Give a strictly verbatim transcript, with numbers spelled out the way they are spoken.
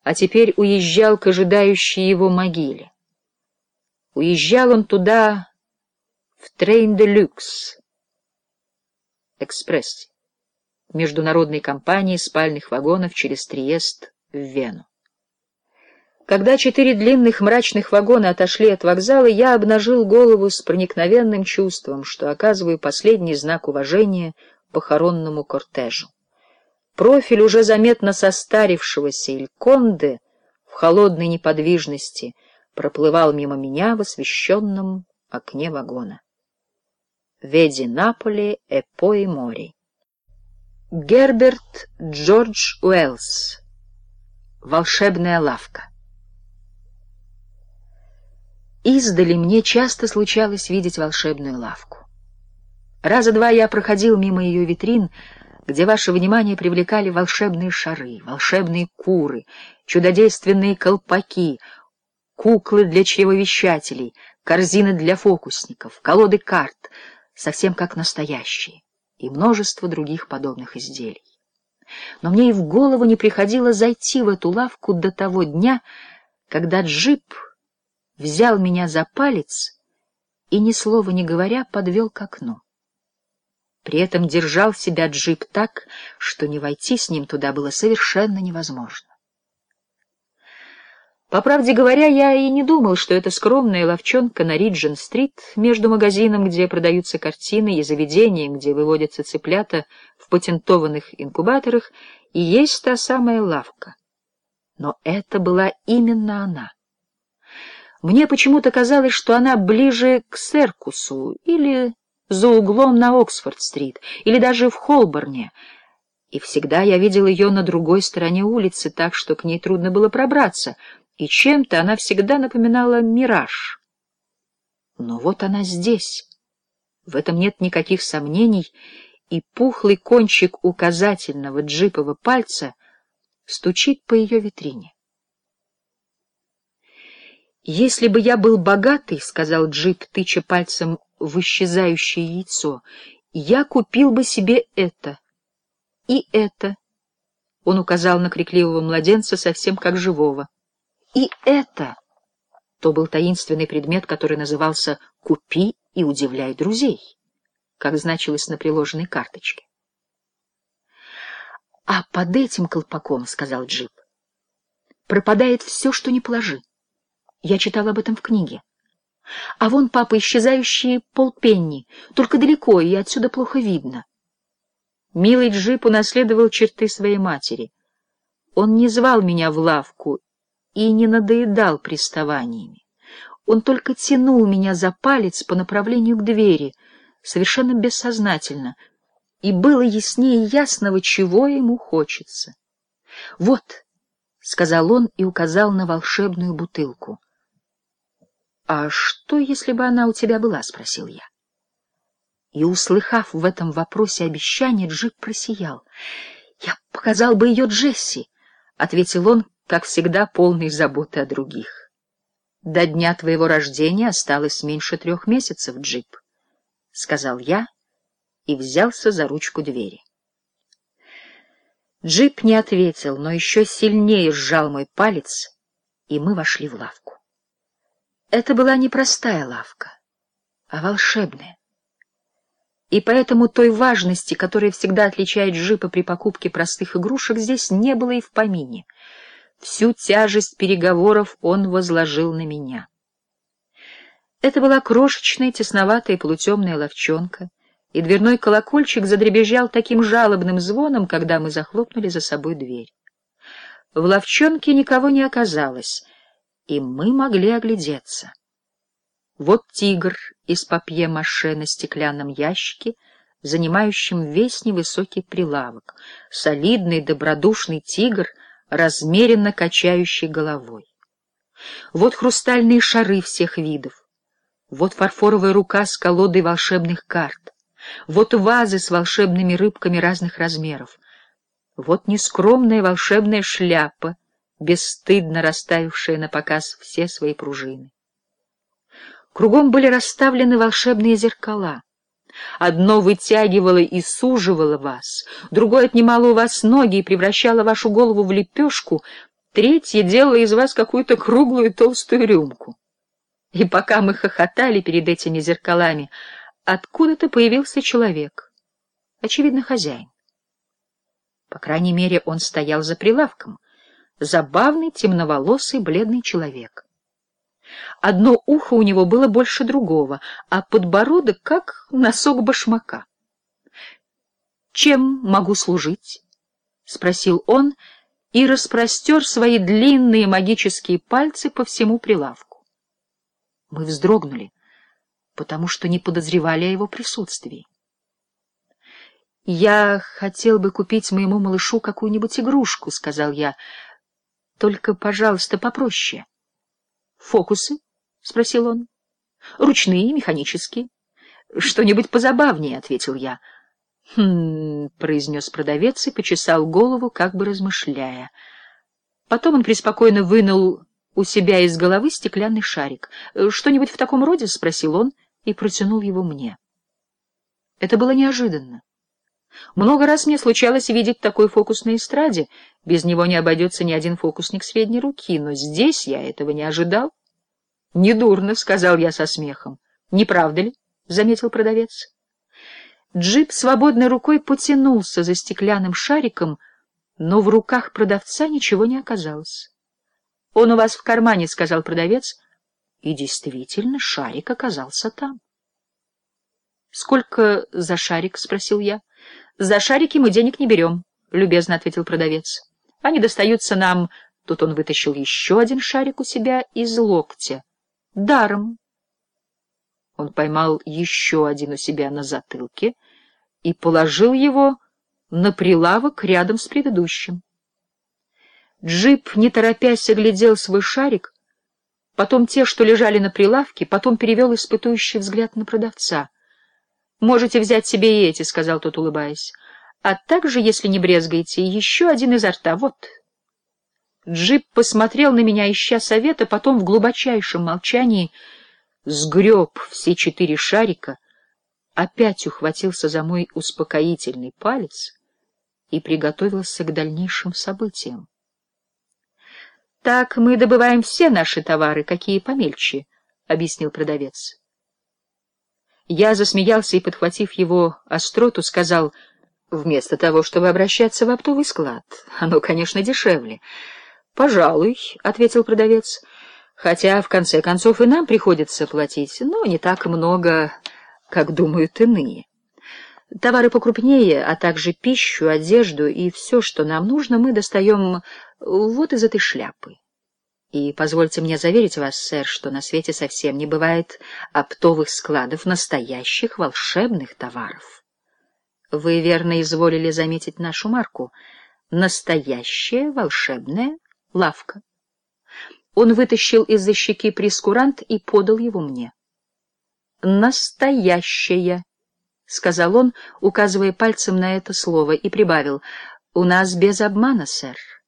а теперь уезжал к ожидающей его могиле. Уезжал он туда в трейн-де-люкс, экспрессе, международной компании спальных вагонов через Триест в Вену. Когда четыре длинных мрачных вагона отошли от вокзала, я обнажил голову с проникновенным чувством, что оказываю последний знак уважения похоронному кортежу. Профиль уже заметно состарившегося Иль Конде в холодной неподвижности проплывал мимо меня в освещенном окне вагона. «Веди Наполи e poi mori». Герберт Джордж Уэллс. «Волшебная лавка». Издали мне часто случалось видеть волшебную лавку. Раза два я проходил мимо ее витрин, где ваше внимание привлекали волшебные шары, волшебные куры, чудодейственные колпаки, куклы для чревовещателей, корзины для фокусников, колоды карт, совсем как настоящие, и множество других подобных изделий. Но мне и в голову не приходило зайти в эту лавку до того дня, когда джип взял меня за палец и, ни слова не говоря, подвел к окну. При этом держал себя джип так, что не войти с ним туда было совершенно невозможно. По правде говоря, я и не думал, что эта скромная лавчонка на Риджент-стрит между магазином, где продаются картины, и заведением, где выводятся цыплята в патентованных инкубаторах, и есть та самая лавка. Но это была именно она. Мне почему-то казалось, что она ближе к Серкусу или за углом на Оксфорд-стрит, или даже в Холборне, и всегда я видел ее на другой стороне улицы, так что к ней трудно было пробраться, и чем-то она всегда напоминала мираж. Но вот она здесь, в этом нет никаких сомнений, и пухлый кончик указательного джипового пальца стучит по ее витрине. «Если бы я был богатый, — сказал джип, тыча пальцем в исчезающее яйцо, — я купил бы себе это и это». Он указал на крикливого младенца совсем как живого. «И это». То был таинственный предмет, который назывался «Купи и удивляй друзей», как значилось на приложенной карточке. «А под этим колпаком, — сказал джип, — пропадает все, что не положи. Я читал об этом в книге. А вон, папа, исчезающие полпенни, только далеко, и отсюда плохо видно». Милый джип унаследовал черты своей матери. Он не звал меня в лавку и не надоедал приставаниями. Он только тянул меня за палец по направлению к двери, совершенно бессознательно, и было яснее ясного, чего ему хочется. «Вот», — сказал он и указал на волшебную бутылку. «А что, если бы она у тебя была?» — спросил я. И, услыхав в этом вопросе обещание, джип просиял. «Я показал бы ее Джесси», — ответил он, как всегда, полный заботы о других. «До дня твоего рождения осталось меньше трех месяцев, джип», — сказал я и взялся за ручку двери. Джип не ответил, но еще сильнее сжал мой палец, и мы вошли в лавку. Это была не простая лавка, а волшебная. И поэтому той важности, которая всегда отличает джипа при покупке простых игрушек, здесь не было и в помине. Всю тяжесть переговоров он возложил на меня. Это была крошечная, тесноватая полутемная лавчонка, и дверной колокольчик задребезжал таким жалобным звоном, когда мы захлопнули за собой дверь. В лавчонке никого не оказалось, и мы могли оглядеться. Вот тигр из папье-маше на стеклянном ящике, занимающем весь невысокий прилавок, солидный добродушный тигр, размеренно качающий головой. Вот хрустальные шары всех видов, вот фарфоровая рука с колодой волшебных карт, вот вазы с волшебными рыбками разных размеров, вот нескромная волшебная шляпа, бесстыдно расставившая на показ все свои пружины. Кругом были расставлены волшебные зеркала. Одно вытягивало и суживало вас, другое отнимало у вас ноги и превращало вашу голову в лепешку, третья делала из вас какую-то круглую толстую рюмку. И пока мы хохотали перед этими зеркалами, откуда-то появился человек, очевидно, хозяин. По крайней мере, он стоял за прилавком, забавный, темноволосый, бледный человек. Одно ухо у него было больше другого, а подбородок как носок башмака. «Чем могу служить?» — спросил он и распростер свои длинные магические пальцы по всему прилавку. Мы вздрогнули, потому что не подозревали о его присутствии. «Я хотел бы купить моему малышу какую-нибудь игрушку», — сказал я. «Только, пожалуйста, попроще». «Фокусы?» — спросил он. «Ручные, механические». «Что-нибудь позабавнее», — ответил я. «Хм...» — произнес продавец и почесал голову, как бы размышляя. Потом он преспокойно вынул у себя из головы стеклянный шарик. «Что-нибудь в таком роде?» — спросил он и протянул его мне. Это было неожиданно. Много раз мне случалось видеть такой фокус на эстраде. Без него не обойдется ни один фокусник средней руки, но здесь я этого не ожидал. — Недурно, — сказал я со смехом. — Не правда ли? — заметил продавец. Джип свободной рукой потянулся за стеклянным шариком, но в руках продавца ничего не оказалось. — Он у вас в кармане, — сказал продавец, и действительно шарик оказался там. — Сколько за шарик? — спросил я. — За шарики мы денег не берем, — любезно ответил продавец. — Они достаются нам... Тут он вытащил еще один шарик у себя из локтя. — Даром. Он поймал еще один у себя на затылке и положил его на прилавок рядом с предыдущим. Джип, не торопясь, оглядел свой шарик, потом те, что лежали на прилавке, потом перевел испытующий взгляд на продавца. — Можете взять себе и эти, — сказал тот, улыбаясь. — А также, если не брезгаете, еще один изо рта. Вот. Джип посмотрел на меня, ища совета, потом в глубочайшем молчании сгреб все четыре шарика, опять ухватился за мой успокоительный палец и приготовился к дальнейшим событиям. — Так мы добываем все наши товары, какие помельче, — объяснил продавец. Я засмеялся и, подхватив его остроту, сказал: — Вместо того, чтобы обращаться в оптовый склад, оно, конечно, дешевле. — Пожалуй, — ответил продавец, — хотя, в конце концов, и нам приходится платить, но не так много, как думают иные. Товары покрупнее, а также пищу, одежду и все, что нам нужно, мы достаем вот из этой шляпы. И позвольте мне заверить вас, сэр, что на свете совсем не бывает оптовых складов настоящих волшебных товаров. Вы верно изволили заметить нашу марку. Настоящая волшебная лавка. Он вытащил из-за щеки прескурант и подал его мне. «Настоящая», — сказал он, указывая пальцем на это слово, и прибавил: — «У нас без обмана, сэр».